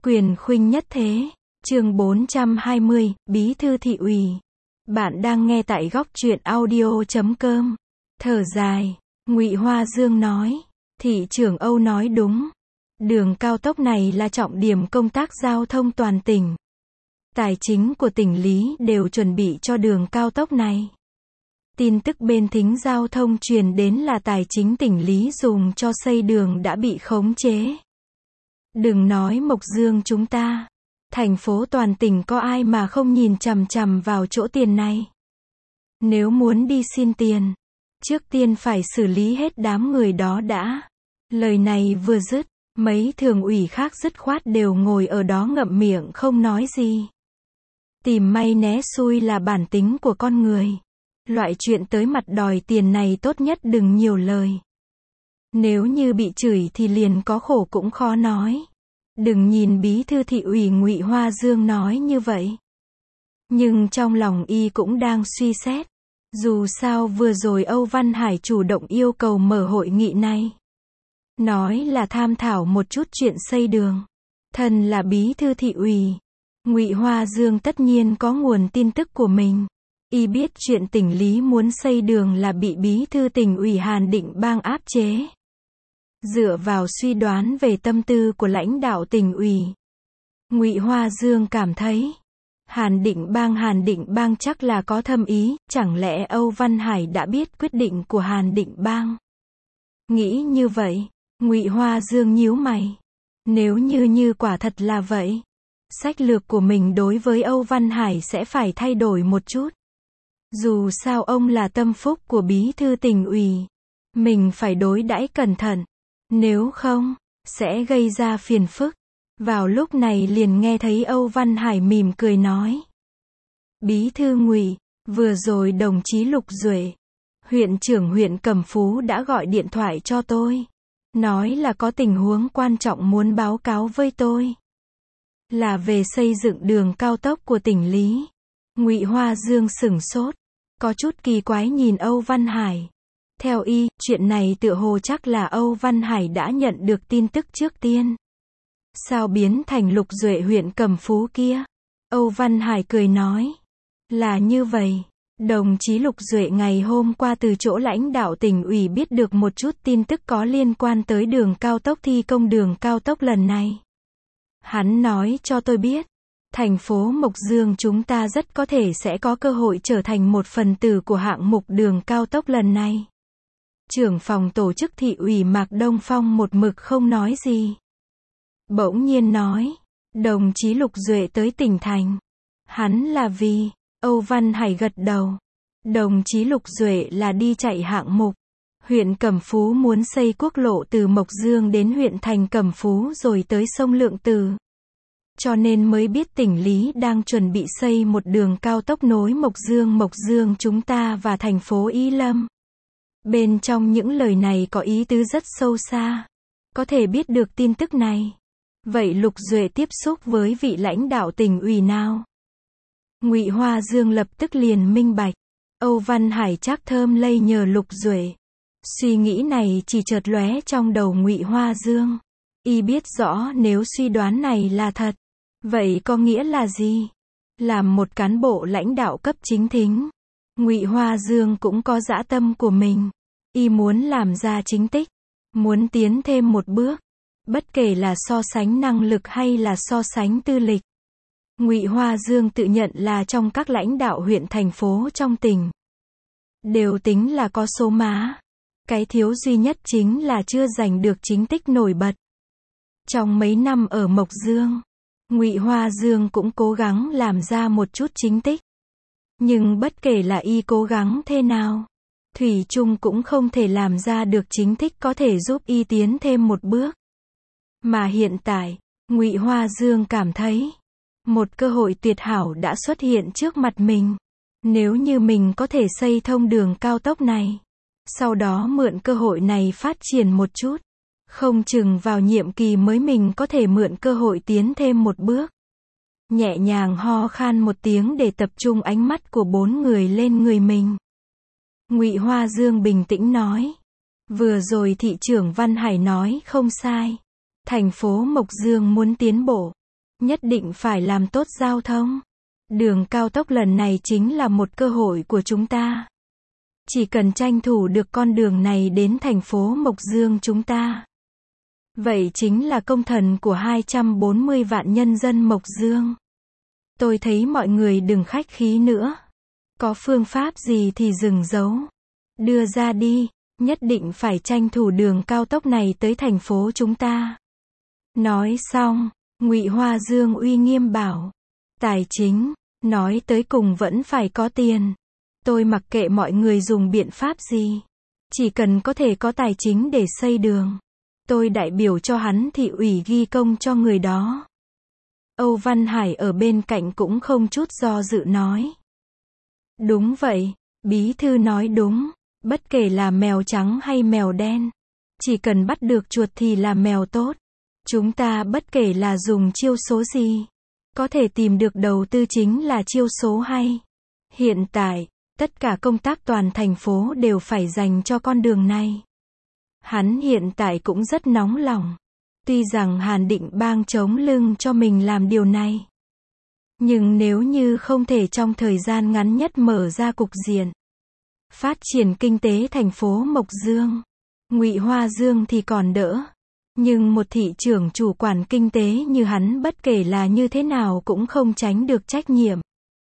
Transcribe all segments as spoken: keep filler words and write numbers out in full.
Quyền khuynh nhất thế. Chương bốn trăm hai mươi, Bí thư thị ủy. Bạn đang nghe tại góc truyện audio chấm com. Thở dài, Ngụy Hoa Dương nói, thị trưởng Âu nói đúng. Đường cao tốc này là trọng điểm công tác giao thông toàn tỉnh. Tài chính của tỉnh Lý đều chuẩn bị cho đường cao tốc này. Tin tức bên thính giao thông truyền đến là tài chính tỉnh Lý dùng cho xây đường đã bị khống chế. Đừng nói Mộc Dương chúng ta. Thành phố toàn tỉnh có ai mà không nhìn chằm chằm vào chỗ tiền này. Nếu muốn đi xin tiền, trước tiên phải xử lý hết đám người đó đã. Lời này vừa dứt, mấy thường ủy khác dứt khoát đều ngồi ở đó ngậm miệng không nói gì. Tìm may né xui là bản tính của con người. Loại chuyện tới mặt đòi tiền này tốt nhất đừng nhiều lời. Nếu như bị chửi thì liền có khổ cũng khó nói. Đừng nhìn bí thư thị ủy Ngụy Hoa Dương nói như vậy. Nhưng trong lòng y cũng đang suy xét. Dù sao vừa rồi Âu Văn Hải chủ động yêu cầu mở hội nghị này. Nói là tham thảo một chút chuyện xây đường. Thân là bí thư thị ủy. Ngụy Hoa Dương tất nhiên có nguồn tin tức của mình. Y biết chuyện tỉnh Lý muốn xây đường là bị bí thư tỉnh ủy Hàn Định Bang áp chế. Dựa vào suy đoán về tâm tư của lãnh đạo tỉnh ủy, Ngụy Hoa Dương cảm thấy, Hàn Định Bang Hàn Định Bang chắc là có thâm ý, chẳng lẽ Âu Văn Hải đã biết quyết định của Hàn Định Bang? Nghĩ như vậy, Ngụy Hoa Dương nhíu mày. Nếu như như quả thật là vậy, sách lược của mình đối với Âu Văn Hải sẽ phải thay đổi một chút. Dù sao ông là tâm phúc của bí thư tỉnh ủy, mình phải đối đãi cẩn thận. Nếu không, sẽ gây ra phiền phức. Vào lúc này liền nghe thấy Âu Văn Hải mỉm cười nói. Bí thư Ngụy, vừa rồi đồng chí Lục Duệ, huyện trưởng huyện Cẩm Phú đã gọi điện thoại cho tôi. Nói là có tình huống quan trọng muốn báo cáo với tôi. Là về xây dựng đường cao tốc của tỉnh Lý. Ngụy Hoa Dương sửng sốt, có chút kỳ quái nhìn Âu Văn Hải. Theo y, chuyện này tựa hồ chắc là Âu Văn Hải đã nhận được tin tức trước tiên. Sao biến thành Lục Duệ huyện Cẩm Phú kia? Âu Văn Hải cười nói. Là như vậy. Đồng chí Lục Duệ ngày hôm qua từ chỗ lãnh đạo tỉnh ủy biết được một chút tin tức có liên quan tới đường cao tốc thi công đường cao tốc lần này. Hắn nói cho tôi biết, thành phố Mộc Dương chúng ta rất có thể sẽ có cơ hội trở thành một phần tử của hạng mục đường cao tốc lần này. Trưởng phòng tổ chức thị ủy Mạc Đông Phong một mực không nói gì. Bỗng nhiên nói, đồng chí Lục Duệ tới tỉnh thành. Hắn là vì, Âu Văn Hải gật đầu. Đồng chí Lục Duệ là đi chạy hạng mục. Huyện Cẩm Phú muốn xây quốc lộ từ Mộc Dương đến huyện thành Cẩm Phú rồi tới sông Lượng Từ. Cho nên mới biết tỉnh Lý đang chuẩn bị xây một đường cao tốc nối Mộc Dương Mộc Dương chúng ta và thành phố Ý Lâm. Bên trong những lời này có ý tứ rất sâu xa. Có thể biết được tin tức này. Vậy Lục Duệ tiếp xúc với vị lãnh đạo tỉnh ủy nào? Ngụy Hoa Dương lập tức liền minh bạch. Âu Văn Hải chắc thơm lây nhờ Lục Duệ. Suy nghĩ này chỉ chợt lóe trong đầu Ngụy Hoa Dương. Y biết rõ nếu suy đoán này là thật. Vậy có nghĩa là gì? Làm một cán bộ lãnh đạo cấp chính thính, Ngụy Hoa Dương cũng có dã tâm của mình. Y muốn làm ra chính tích, muốn tiến thêm một bước, bất kể là so sánh năng lực hay là so sánh tư lịch. Ngụy Hoa Dương tự nhận là trong các lãnh đạo huyện thành phố trong tỉnh, đều tính là có số má. Cái thiếu duy nhất chính là chưa giành được chính tích nổi bật. Trong mấy năm ở Mộc Dương, Ngụy Hoa Dương cũng cố gắng làm ra một chút chính tích. Nhưng bất kể là y cố gắng thế nào, thủy chung cũng không thể làm ra được chính tích có thể giúp y tiến thêm một bước. Mà hiện tại, Ngụy Hoa Dương cảm thấy, một cơ hội tuyệt hảo đã xuất hiện trước mặt mình. Nếu như mình có thể xây thông đường cao tốc này, sau đó mượn cơ hội này phát triển một chút, không chừng vào nhiệm kỳ mới mình có thể mượn cơ hội tiến thêm một bước. Nhẹ nhàng ho khan một tiếng để tập trung ánh mắt của bốn người lên người mình. Ngụy Hoa Dương bình tĩnh nói. Vừa rồi thị trưởng Văn Hải nói không sai. Thành phố Mộc Dương muốn tiến bộ, nhất định phải làm tốt giao thông. Đường cao tốc lần này chính là một cơ hội của chúng ta. Chỉ cần tranh thủ được con đường này đến thành phố Mộc Dương chúng ta. Vậy chính là công thần của hai trăm bốn mươi vạn nhân dân Mộc Dương. Tôi thấy mọi người đừng khách khí nữa. Có phương pháp gì thì dừng giấu. Đưa ra đi, nhất định phải tranh thủ đường cao tốc này tới thành phố chúng ta. Nói xong, Ngụy Hoa Dương uy nghiêm bảo. Tài chính, nói tới cùng vẫn phải có tiền. Tôi mặc kệ mọi người dùng biện pháp gì. Chỉ cần có thể có tài chính để xây đường. Tôi đại biểu cho hắn thị ủy ghi công cho người đó. Âu Văn Hải ở bên cạnh cũng không chút do dự nói. Đúng vậy, bí thư nói đúng. Bất kể là mèo trắng hay mèo đen. Chỉ cần bắt được chuột thì là mèo tốt. Chúng ta bất kể là dùng chiêu số gì. Có thể tìm được đầu tư chính là chiêu số hay. Hiện tại, tất cả công tác toàn thành phố đều phải dành cho con đường này. Hắn hiện tại cũng rất nóng lòng. Tuy rằng Hàn Định Bang chống lưng cho mình làm điều này. Nhưng nếu như không thể trong thời gian ngắn nhất mở ra cục diện. Phát triển kinh tế thành phố Mộc Dương. Ngụy Hoa Dương thì còn đỡ. Nhưng một thị trưởng chủ quản kinh tế như hắn bất kể là như thế nào cũng không tránh được trách nhiệm.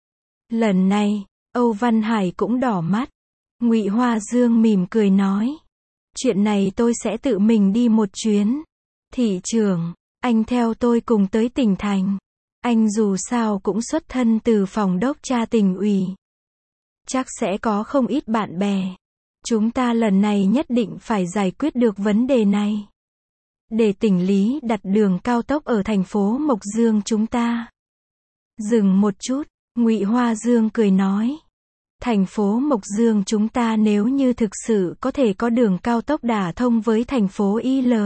Lần này, Âu Văn Hải cũng đỏ mắt. Ngụy Hoa Dương mỉm cười nói. Chuyện này tôi sẽ tự mình đi một chuyến. Thị trưởng, anh theo tôi cùng tới tỉnh thành. Anh dù sao cũng xuất thân từ phòng đốc tra tỉnh ủy. Chắc sẽ có không ít bạn bè. Chúng ta lần này nhất định phải giải quyết được vấn đề này. Để tỉnh lý đặt đường cao tốc ở thành phố Mộc Dương chúng ta. Dừng một chút, Ngụy Hoa Dương cười nói. Thành phố Mộc Dương chúng ta nếu như thực sự có thể có đường cao tốc đả thông với thành phố Y L.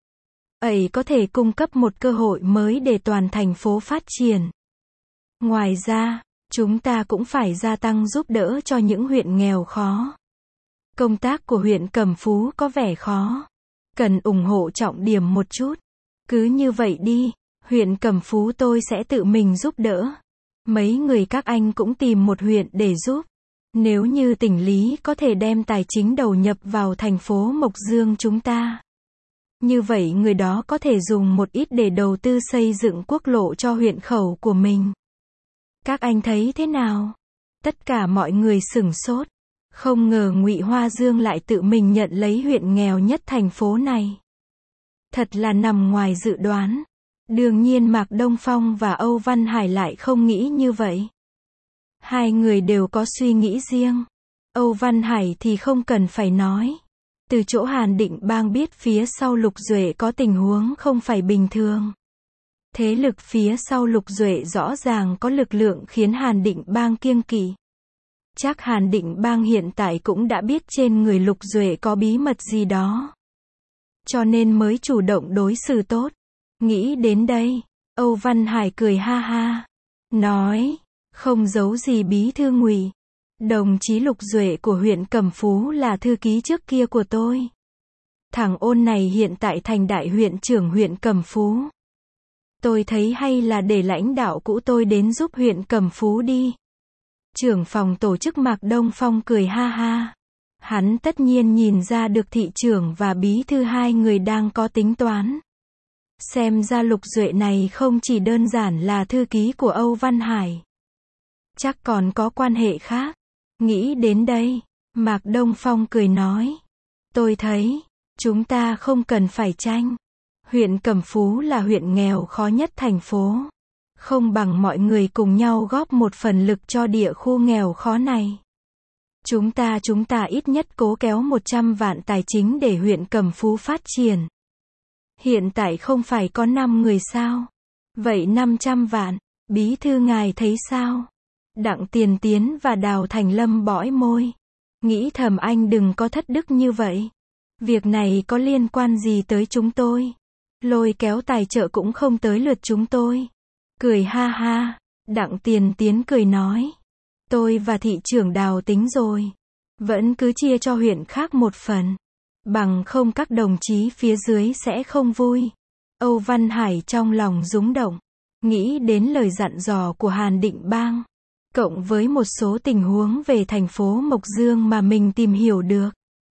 ấy có thể cung cấp một cơ hội mới để toàn thành phố phát triển. Ngoài ra, chúng ta cũng phải gia tăng giúp đỡ cho những huyện nghèo khó. Công tác của huyện Cẩm Phú có vẻ khó. Cần ủng hộ trọng điểm một chút. Cứ như vậy đi, huyện Cẩm Phú tôi sẽ tự mình giúp đỡ. Mấy người các anh cũng tìm một huyện để giúp. Nếu như tỉnh lý có thể đem tài chính đầu nhập vào thành phố Mộc Dương chúng ta. Như vậy người đó có thể dùng một ít để đầu tư xây dựng quốc lộ cho huyện khẩu của mình. Các anh thấy thế nào? Tất cả mọi người sửng sốt. Không ngờ Ngụy Hoa Dương lại tự mình nhận lấy huyện nghèo nhất thành phố này. Thật là nằm ngoài dự đoán. Đương nhiên Mạc Đông Phong và Âu Văn Hải lại không nghĩ như vậy. Hai người đều có suy nghĩ riêng. Âu Văn Hải thì không cần phải nói. Từ chỗ Hàn Định Bang biết phía sau Lục Duệ có tình huống không phải bình thường. Thế lực phía sau Lục Duệ rõ ràng có lực lượng khiến Hàn Định Bang kiêng kỵ. Chắc Hàn Định Bang hiện tại cũng đã biết trên người Lục Duệ có bí mật gì đó. Cho nên mới chủ động đối xử tốt. Nghĩ đến đây, Âu Văn Hải cười ha ha. Nói, không giấu gì bí thư Ngụy. Đồng chí Lục Duệ của huyện Cẩm Phú là thư ký trước kia của tôi. Thằng ôn này hiện tại thành đại huyện trưởng huyện Cẩm Phú. Tôi thấy hay là để lãnh đạo cũ tôi đến giúp huyện Cẩm Phú đi. Trưởng phòng tổ chức Mạc Đông Phong cười ha ha. Hắn tất nhiên nhìn ra được thị trưởng và bí thư hai người đang có tính toán. Xem ra Lục Duệ này không chỉ đơn giản là thư ký của Âu Văn Hải. Chắc còn có quan hệ khác. Nghĩ đến đây, Mạc Đông Phong cười nói. Tôi thấy, chúng ta không cần phải tranh. Huyện Cẩm Phú là huyện nghèo khó nhất thành phố. Không bằng mọi người cùng nhau góp một phần lực cho địa khu nghèo khó này. Chúng ta chúng ta ít nhất cố kéo một trăm vạn tài chính để huyện Cẩm Phú phát triển. Hiện tại không phải có năm người sao? Vậy năm trăm vạn, bí thư ngài thấy sao? Đặng Tiền Tiến và Đào Thành Lâm bõi môi. Nghĩ thầm anh đừng có thất đức như vậy. Việc này có liên quan gì tới chúng tôi? Lôi kéo tài trợ cũng không tới lượt chúng tôi. Cười ha ha, Đặng Tiền Tiến cười nói. Tôi và thị trưởng Đào tính rồi. Vẫn cứ chia cho huyện khác một phần. Bằng không các đồng chí phía dưới sẽ không vui. Âu Văn Hải trong lòng rúng động. nghĩ đến lời dặn dò của Hàn Định Bang, cộng với một số tình huống về thành phố Mộc Dương mà mình tìm hiểu được.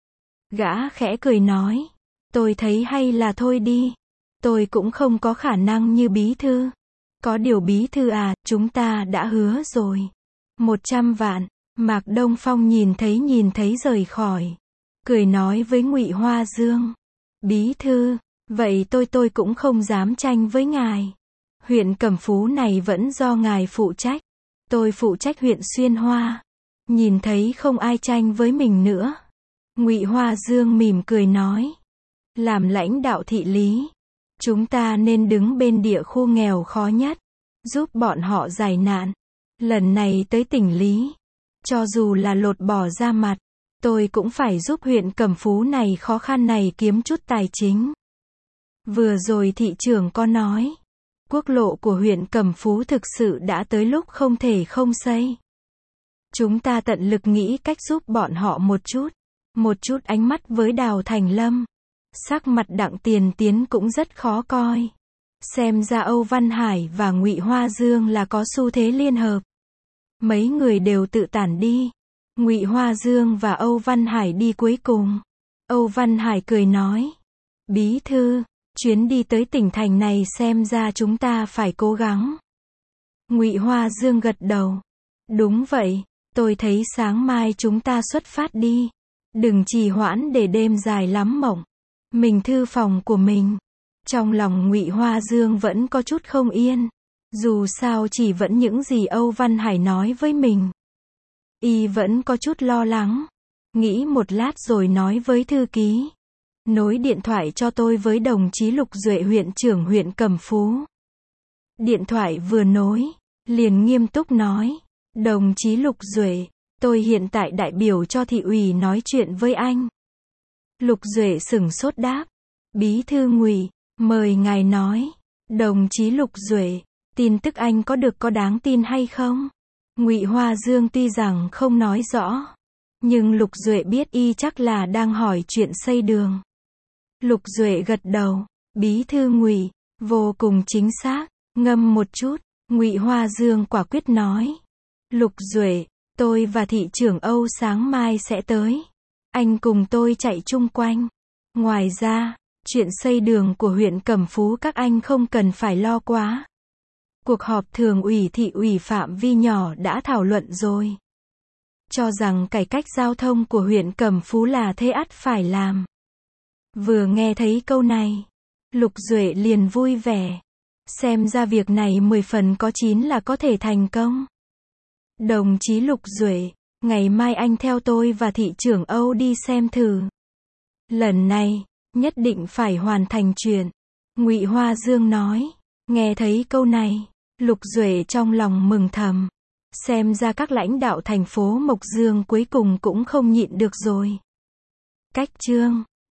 Gã khẽ cười nói, tôi thấy hay là thôi đi. Tôi cũng không có khả năng như bí thư. Có điều bí thư à, chúng ta đã hứa rồi. Một trăm vạn. Mạc Đông Phong nhìn thấy nhìn thấy rời khỏi. Cười nói với Ngụy Hoa Dương. Bí thư, vậy tôi tôi cũng không dám tranh với ngài. Huyện Cẩm Phú này vẫn do ngài phụ trách. Tôi phụ trách huyện Xuyên Hoa. Nhìn thấy không ai tranh với mình nữa. Ngụy Hoa Dương mỉm cười nói. Làm lãnh đạo thị lý, chúng ta nên đứng bên địa khu nghèo khó nhất, giúp bọn họ giải nạn. Lần này tới tỉnh Lý, cho dù là lột bỏ ra mặt, tôi cũng phải giúp huyện Cẩm Phú này khó khăn này kiếm chút tài chính. Vừa rồi thị trưởng có nói, quốc lộ của huyện Cẩm Phú thực sự đã tới lúc không thể không xây. Chúng ta tận lực nghĩ cách giúp bọn họ một chút, một chút ánh mắt với Đào Thành Lâm. Sắc mặt Đặng Tiền Tiến cũng rất khó coi. Xem ra Âu Văn Hải và Ngụy Hoa Dương là có xu thế liên hợp. Mấy người đều tự tản đi. Ngụy Hoa Dương và Âu Văn Hải đi cuối cùng. Âu Văn Hải cười nói. Bí thư, chuyến đi tới tỉnh thành này xem ra chúng ta phải cố gắng. Ngụy Hoa Dương gật đầu. Đúng vậy, tôi thấy sáng mai chúng ta xuất phát đi. Đừng trì hoãn để đêm dài lắm mộng. Mình thư phòng của mình. Trong lòng Ngụy Hoa Dương vẫn có chút không yên. Dù sao chỉ vẫn những gì Âu Văn Hải nói với mình. Y vẫn có chút lo lắng. Nghĩ một lát rồi nói với thư ký. Nối điện thoại cho tôi với đồng chí Lục Duệ huyện trưởng huyện Cẩm Phú. Điện thoại vừa nối, liền nghiêm túc nói. Đồng chí Lục Duệ, tôi hiện tại đại biểu cho thị ủy nói chuyện với anh. Lục Duệ sửng sốt đáp. Bí thư Ngụy, mời ngài nói. Đồng chí Lục Duệ, tin tức anh có được có đáng tin hay không? Ngụy Hoa Dương tuy rằng không nói rõ, nhưng Lục Duệ biết y chắc là đang hỏi chuyện xây đường. Lục Duệ gật đầu. Bí thư Ngụy, vô cùng chính xác. Ngâm một chút, Ngụy Hoa Dương quả quyết nói. Lục Duệ, tôi và thị trưởng Âu sáng mai sẽ tới. Anh cùng tôi chạy chung quanh. Ngoài ra, chuyện xây đường của huyện Cẩm Phú các anh không cần phải lo quá. Cuộc họp thường ủy thị ủy phạm vi nhỏ đã thảo luận rồi. Cho rằng cải cách giao thông của huyện Cẩm Phú là thế ắt phải làm. Vừa nghe thấy câu này, Lục Duệ liền vui vẻ. Xem ra việc này mười phần có chín là có thể thành công. Đồng chí Lục Duệ, ngày mai anh theo tôi và thị trưởng Âu đi xem thử. Lần này, nhất định phải hoàn thành chuyện. Ngụy Hoa Dương nói. Nghe thấy câu này, Lục Duệ trong lòng mừng thầm. Xem ra các lãnh đạo thành phố Mộc Dương cuối cùng cũng không nhịn được rồi. Cách chương